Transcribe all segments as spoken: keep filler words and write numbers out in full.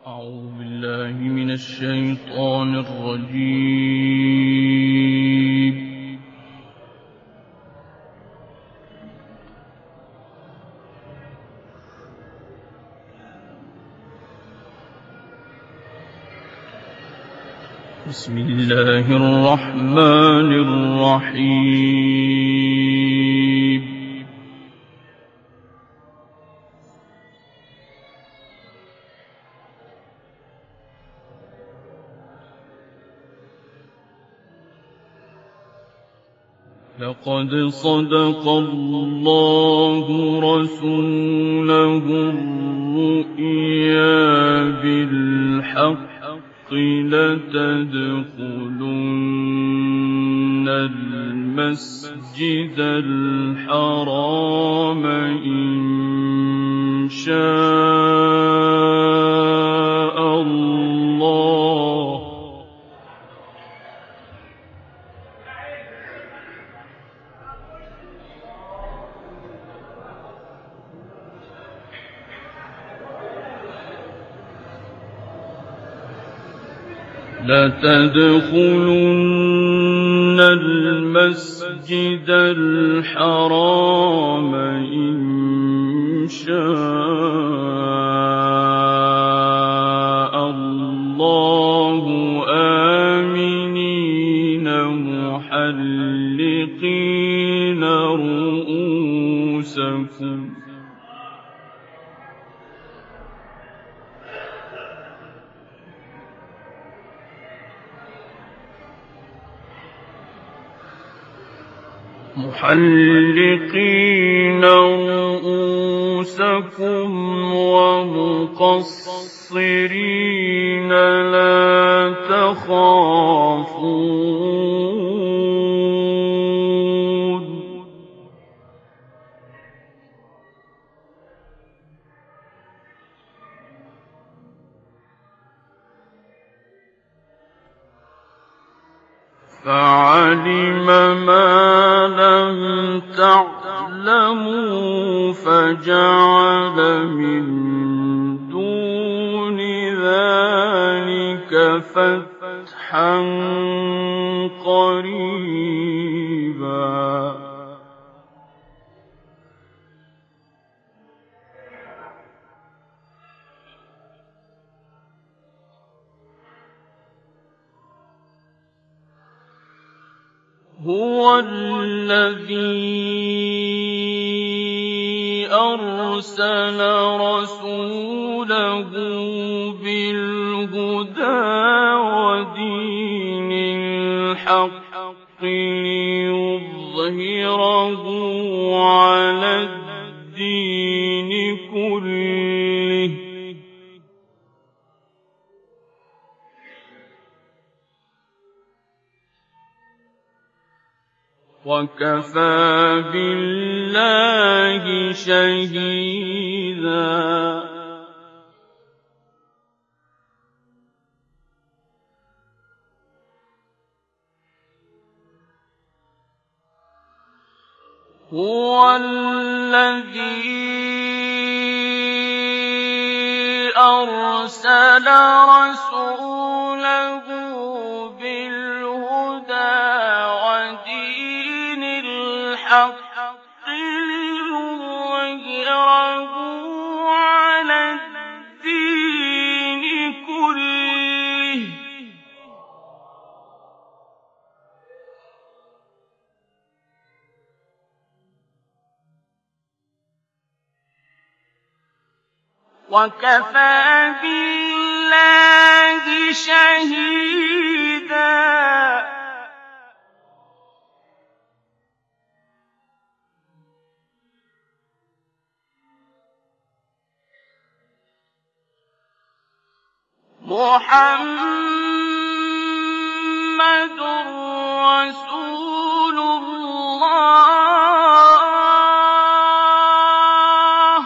أعوذ بالله من الشيطان الرجيم. بسم الله الرحمن الرحيم. لقد صدق الله رسوله الرؤيا بالحق لتدخلن المسجد الحرام إن شاء الله لتدخلن المسجد الحرام إن شاء الله آمنين محلقين رؤوسكم محلقين رؤوسكم ومقصرين لا تخافون فعلم ما لم تعلموا فجعل من دون ذلك فتحا قريبا هو الذي أرسل رسوله بالهدى ودين الحق ليظهره على الدين كله وكفى بالله شهيدا هو الذي أرسل رسوله بالهدى ودين الحق ليظهره على الدين كله وكفى بالله شهيدا محمد رسول الله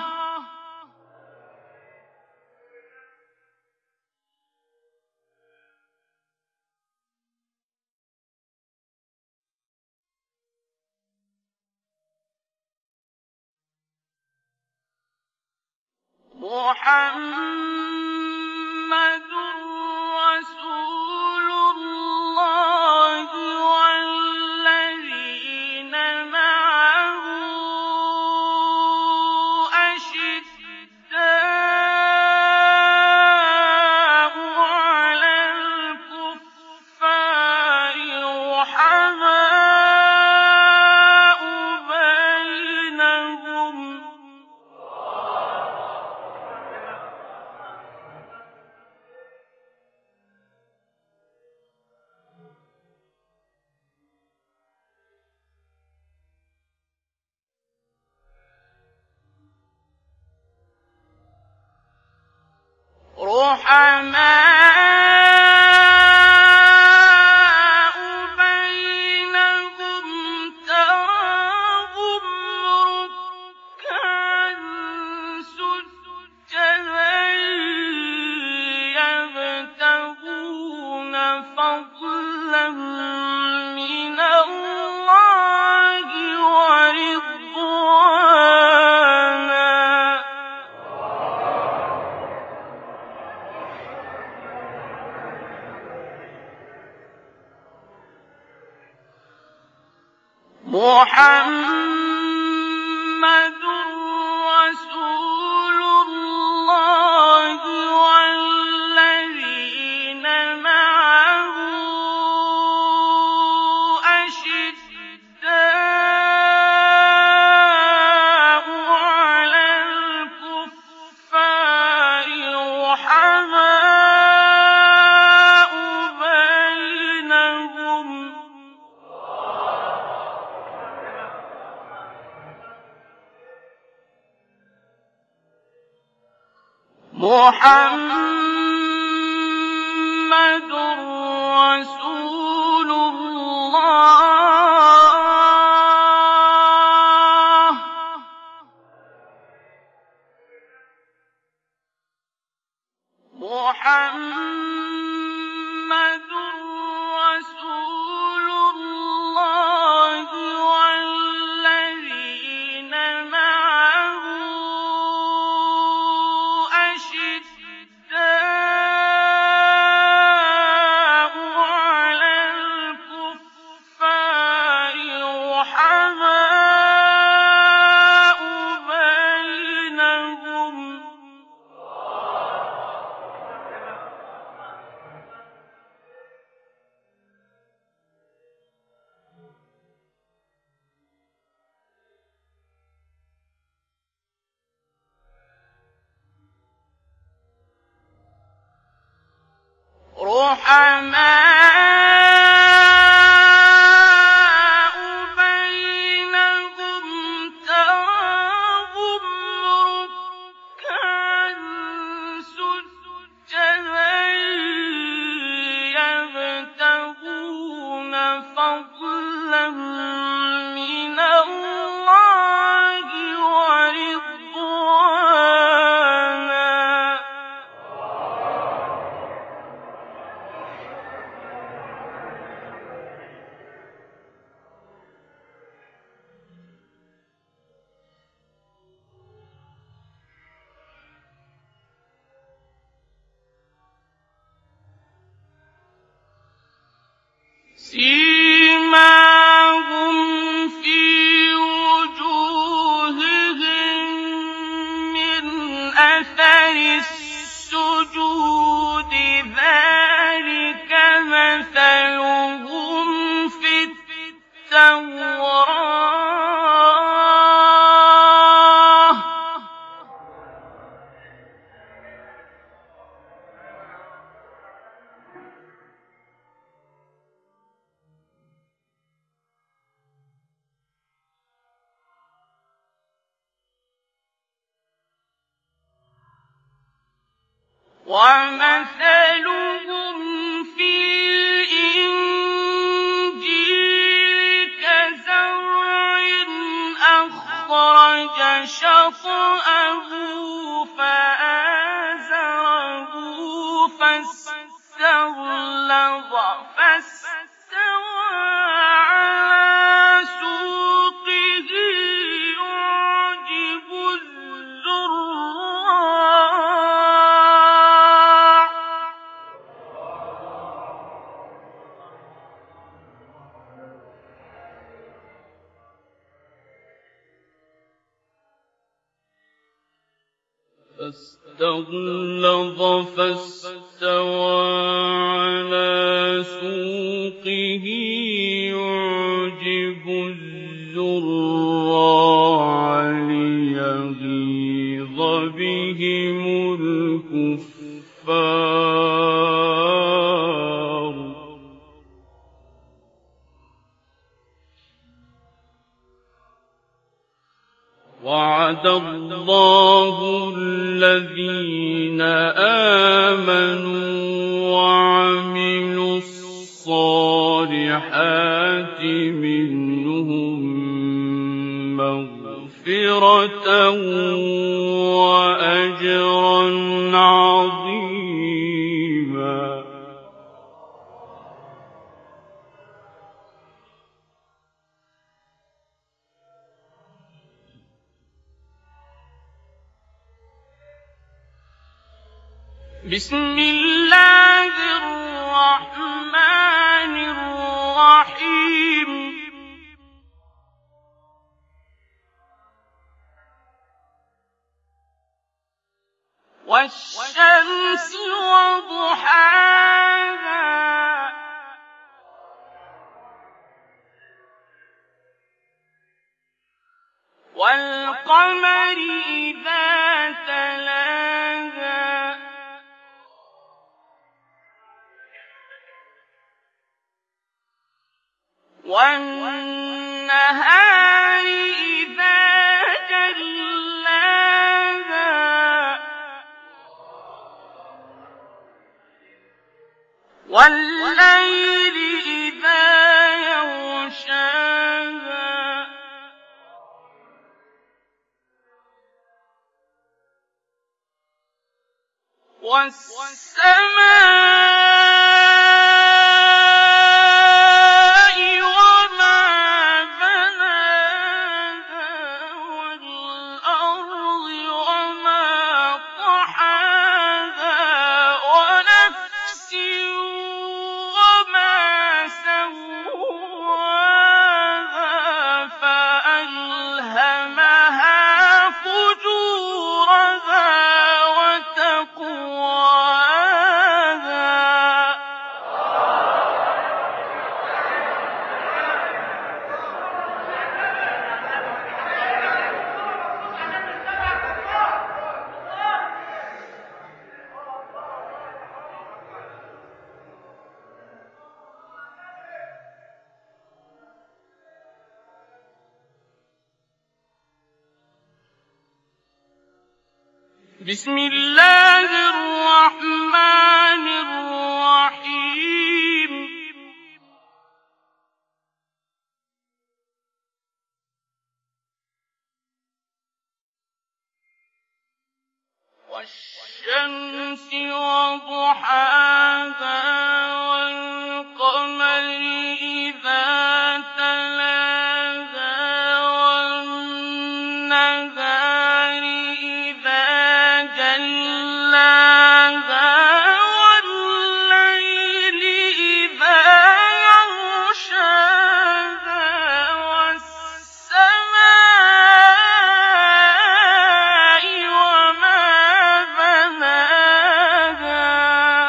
محمد رَسُولُ اللَّهِ وَالَّذِينَ مَعَهُ أَشِدَّاءُ عَلَى الْكُفَّارِ رُحَمَاءُ بَيْنَهُمْ ۖ رُحَمَاءُ بَيْنَهُمْ تَرَاهُمْ رُكَّعًا سُجَّدًا يَبْتَغُونَ فَضْلًا مِّنَ اللَّهِ وَرِضْوَانًا ۖ مُّحَمَّدٌ رَّسُولُ اللَّهِ وَالَّذِينَ مَعَهُ أَشِدَّاءُ عَلَى الْكُفَّارِ رُحَمَاءُ بَيْنَهُمْ ۖ مُّحَمَّدٌ رَّسُولُ اللَّهِ مُحَمَّدٌ رَّسُولُ اللَّهِ وَالَّذِينَ مَعَهُ أَشِدَّاءُ عَلَى الْكُفَّارِ رُحَمَاءُ بَيْنَهُمْ ۖ رُحَمَاءُ بَيْنَهُمْ تَرَاهُمْ رُكَّعًا سُجَّدًا يَبْتَغُونَ فَضْلًا مِّنَ اللَّهِ وَرِضْوَانًا ۖ سِيمَاهُمْ فِي وُجُوهِهِم مِّنْ أَثَرِ السُّجُودِ ۚ ذَٰلِكَ مَثَلُهُمْ فِي التَّوْرَاةِ وَمَثَلُهُمْ فِي الْإِنجِيلِ كَزَرْعٍ أَخْرَجَ شَطْأَهُ فَآزَرَهُ فَاسْتَغْلَظَ فَاسْتَوَىٰ عَلَىٰ سُوقِهِ يُعْجِبُ الزُّرَّاعَ اسْتَغْلَظَ فَاسْتَوَىٰ عَلَىٰ سُوقِهِ يُعْجِبُ الزُّرَّاعَ لِيَغِيظَ بِهِمُ الْكُفَّارَ. وَعَدَ اللَّهُ الَّذِينَ آمَنُوا وَعَمِلُوا الصَّالِحَاتِ مِنْهُم مَّغْفِرَةً وَأَجْرًا عَظِيمًا. بسم الله الرحمن الرحيم. والشمس وضحاها والقمر إذا تلاها والنهار إذا جلاها والليل إذا يغشاها والسماء وما بناها والأرض وما طحاها ونفس وما سواها فألهمها فجورها وتقواها. بسم الله الرحمن الرحيم. والشمس وضحاها والقمر إذا تلاها والنهار إذا جلاها والليل إذا يغشاها والسماء وما بناها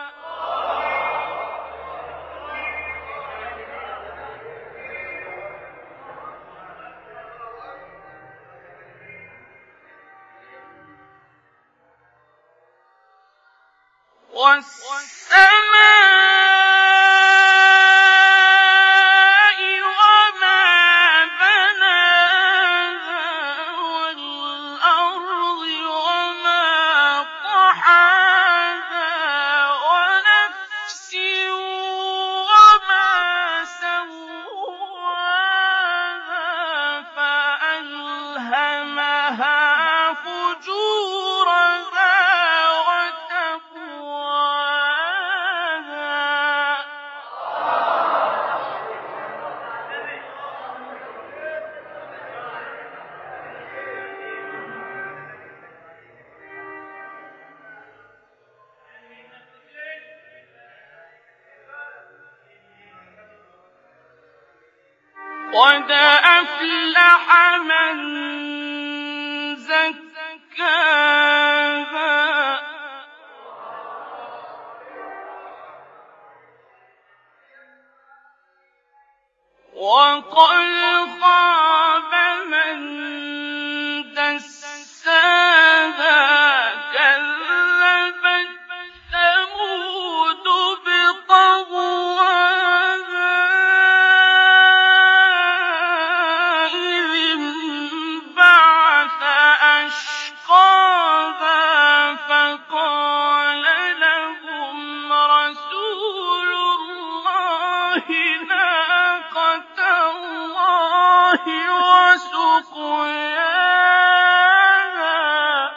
والسماء وما بناها والأرض وما طحاها ونفس وما سواها فألهمها فجورها وتقواها. قد أفلح من زكاها وقد خاب من دساها كذبت ثمود بطغواها إذ انبعث أشقاها فقال لهم رسول الله ناقة الله وسقياها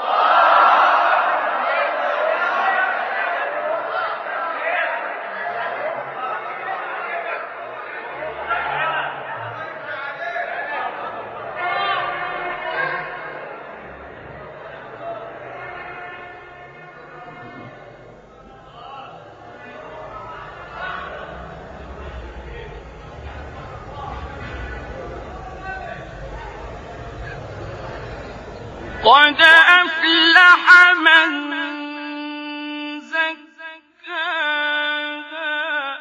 قد أفلح من زكاها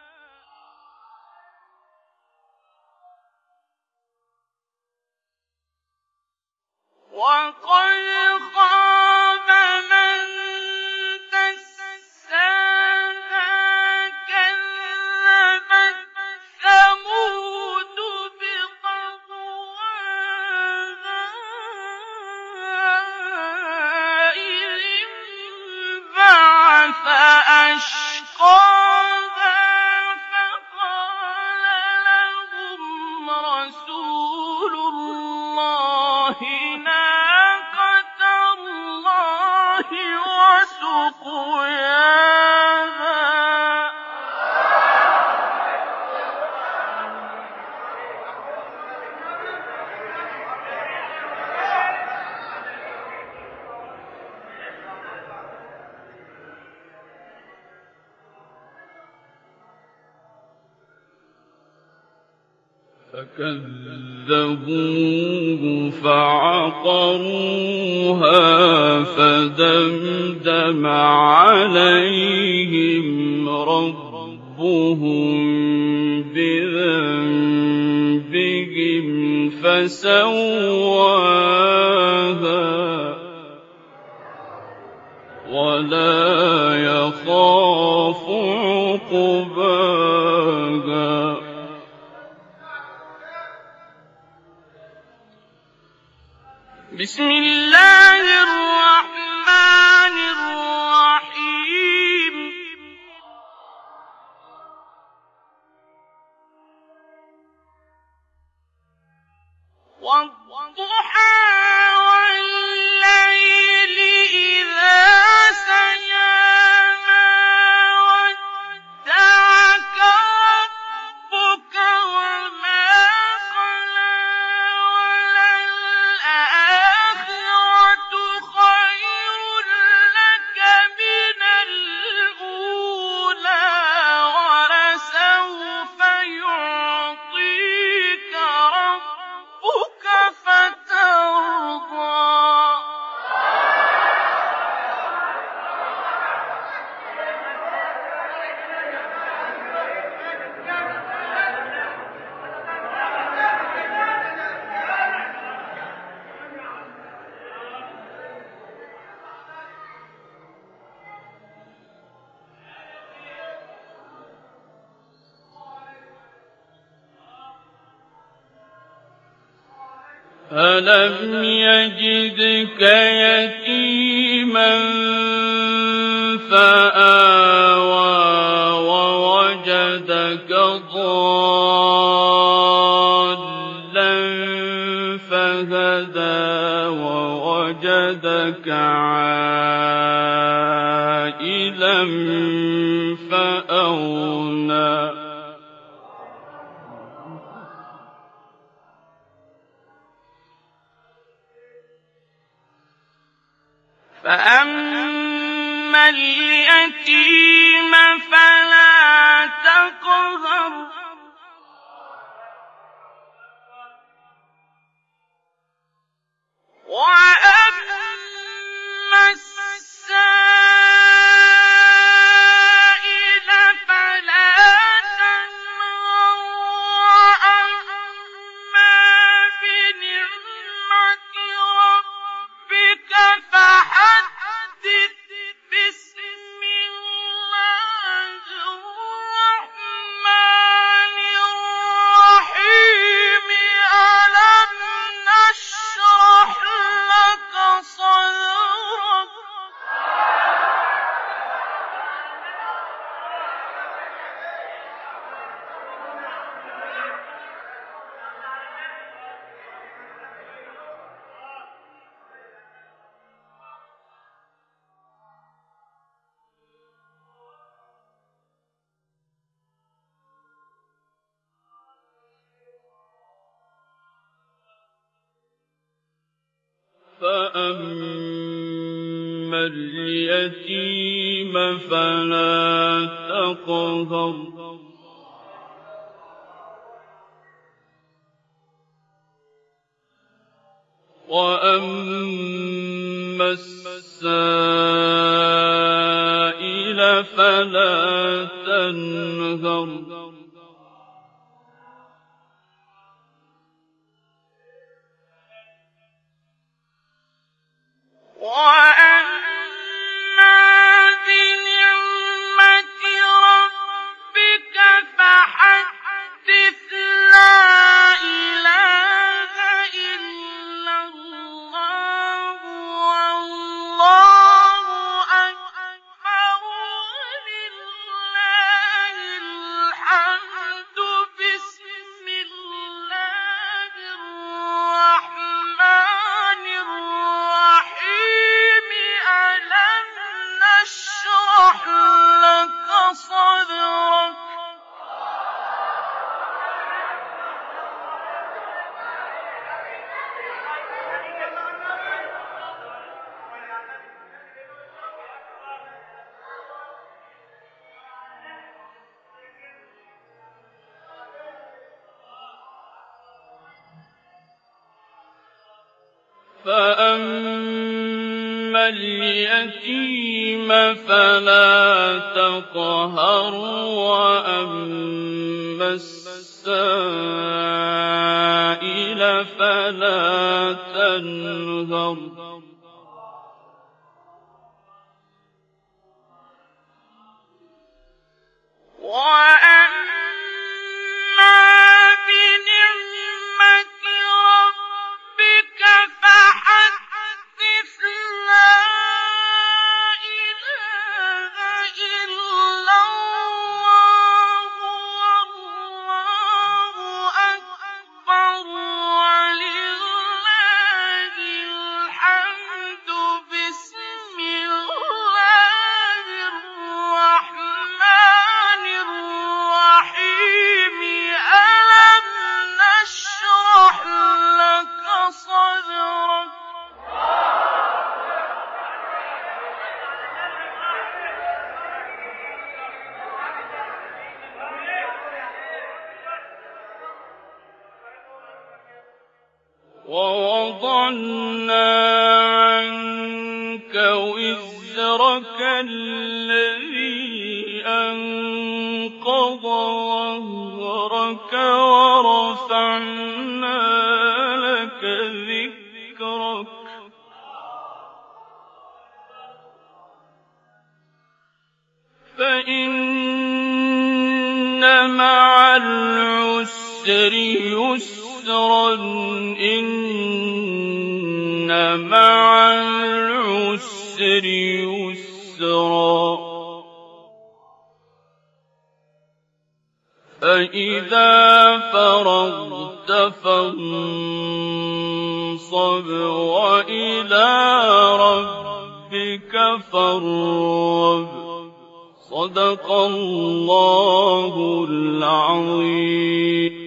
وقد خاب من دساها كذبت ثمود بطغواها إذ انبعث أشقاها فقال لهم رسول الله ناقة الله وسقياها فكذبوه فعقروها فدمدم عليهم ربهم بذنبهم فسواها ولا يخاف عقباها بسم الله الرحمن الرحيم والضحى والليل إذا سجى ما ودعك ربك وما قلى وللآخرة خير لك من الأولى ولسوف يعطيك ربك فترضى ألم يجدك يتيما فآوى ووجدك ضالا فهدى ووجدك عائلا فأغنى فأما اليتيم فلا تقهر وأما فأما اليتيم فلا تقهر وأما السائل فلا تنهر وأما بنعمة ربك فحدث لا إله إلا الله والله أكبر ولله الحمد بسم الله الرحمن الرحيم ألم نشرح لك صدرك فأما اليتيم فلا تقهر وأما السائل فلا تنهر وأما بنعمة ربك فحدث لا إله إلا الله والله أكبر ولله الحمد بسم الله الرحمن الرحيم ألم نشرح لك صدرك ووضعنا عنك وزرك الذي أنقض ظهرك ورفعنا لك ذكرك فإن مع العسر يسرا إن مع العسر يسرا فإذا فرغت فانصب وإلى ربك فارغب صدق الله العظيم.